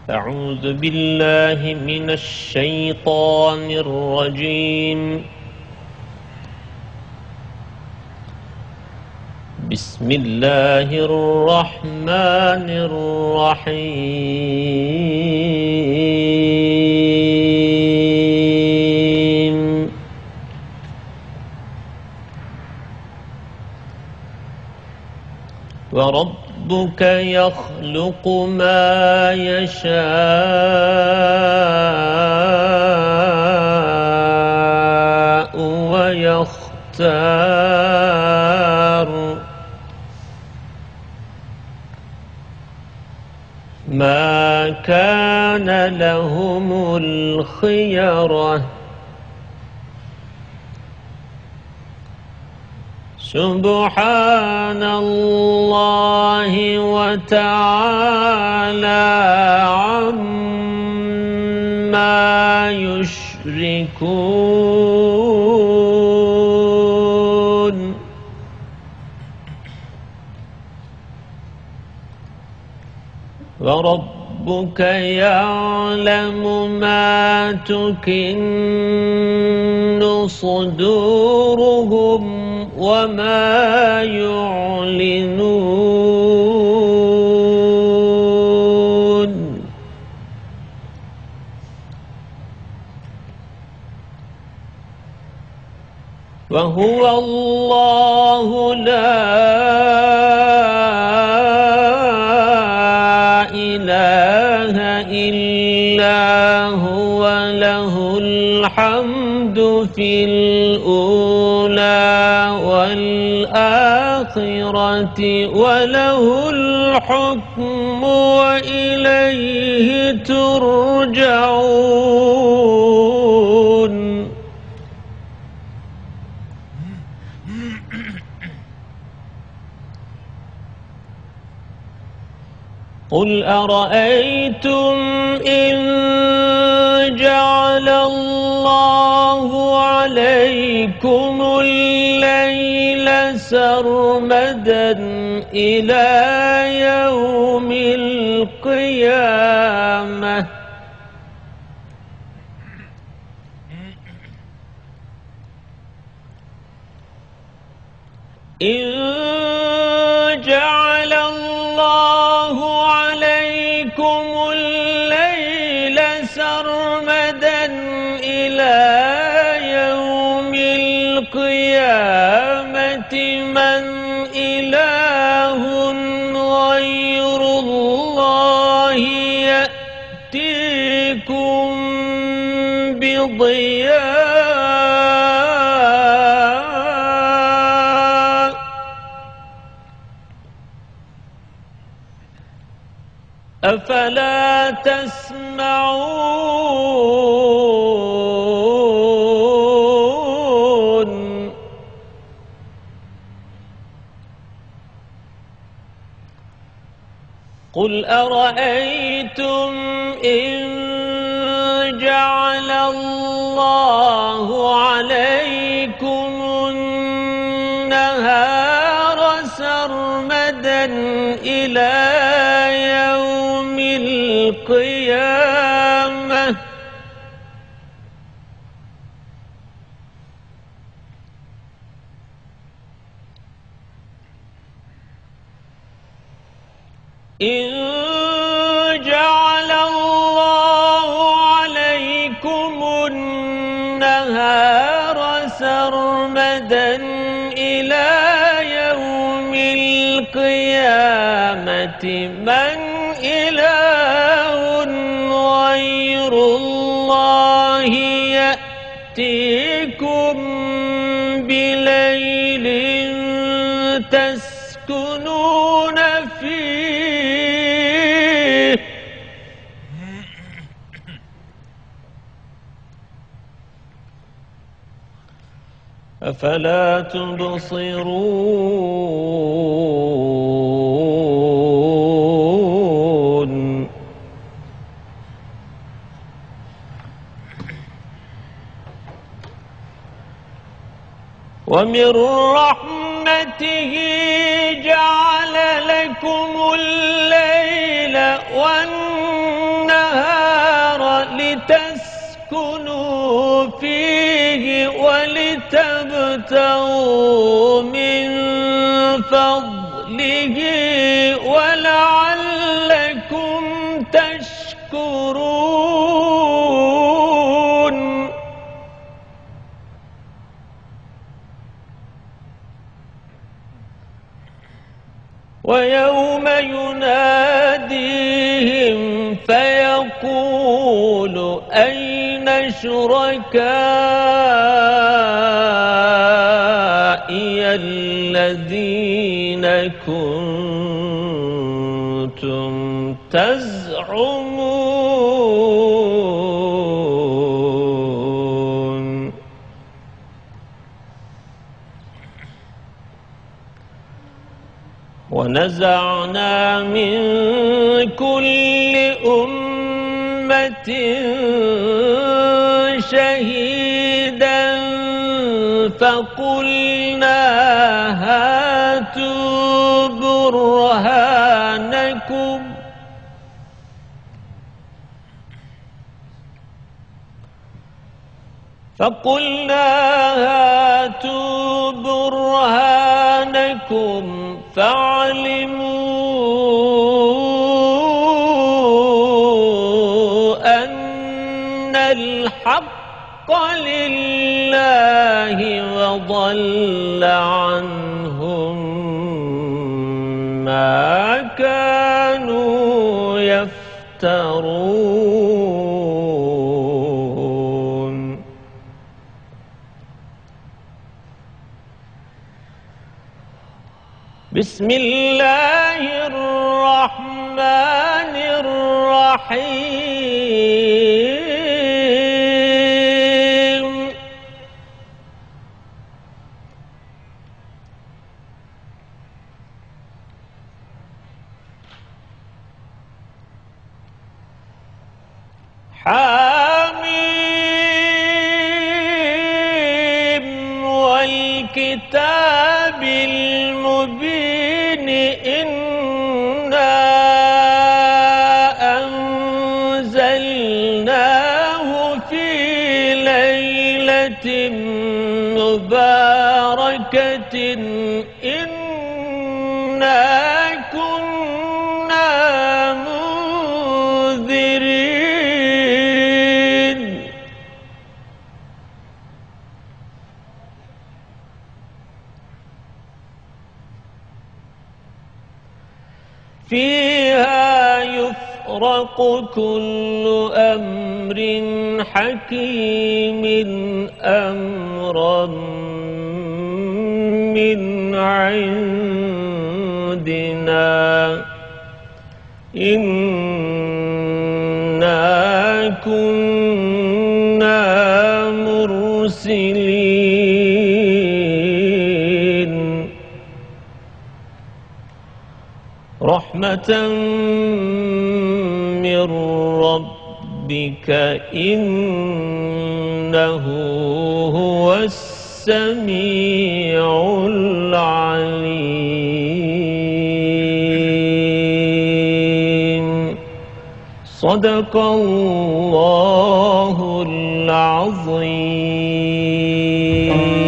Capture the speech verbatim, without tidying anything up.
أعوذ بالله من الشيطان الرجيم. بسم الله الرحمن الرحيم. وربك يخلق ما يشاء ويختار ما كان لهم الخيرة سبحان الله وتعالى عما يشركون. وربك يعلم ما تكن صدورهم وما يعلنون. وهو الله لا إله إلا هو له الحمد في الأولى والآخرة وله الحكم وإليه ترجعون. قل أرأيتم إن جعل الله عليكم الليل سرمدا إلى يوم القيامة إن جعل الله عليكم الليل سرمدا إلى يوم القيامة من إله غير الله يأتيكم بضياء أفلا تسمعون. قل أرأيتم إن جعل الله عليكم النهار سرمدا إلى يوم القيامة إن جعل الله عليكم النهار سرمدا إلى يوم القيامة من إله غير الله يأتيكم بليل تسكنون فيه أفلا تبصرون. ومن رحمته جعل لكم الليل والنهار وابتغوا من فضله ولعلكم تشكرون ويوم يناديهم فيقول أين شركائي الذين كنتم تزعمون ونزعنا من كل أمة شهيدا فقلنا هاتوا برهانكم فقلنا هاتوا برهانكم فاعلموا أن الحق لله وضل عنهم ما كانوا يفترون بسم الله الرحمن الرحيم حميم والكتاب المبين إنا أنزلناه في ليلة مباركة إنا كنا منذرين فيها يفرق كل أمر حكيم أمرا من عندنا إنا كنا مرسلين رحمة من ربك إنه هو السميع العليم صدق الله العظيم.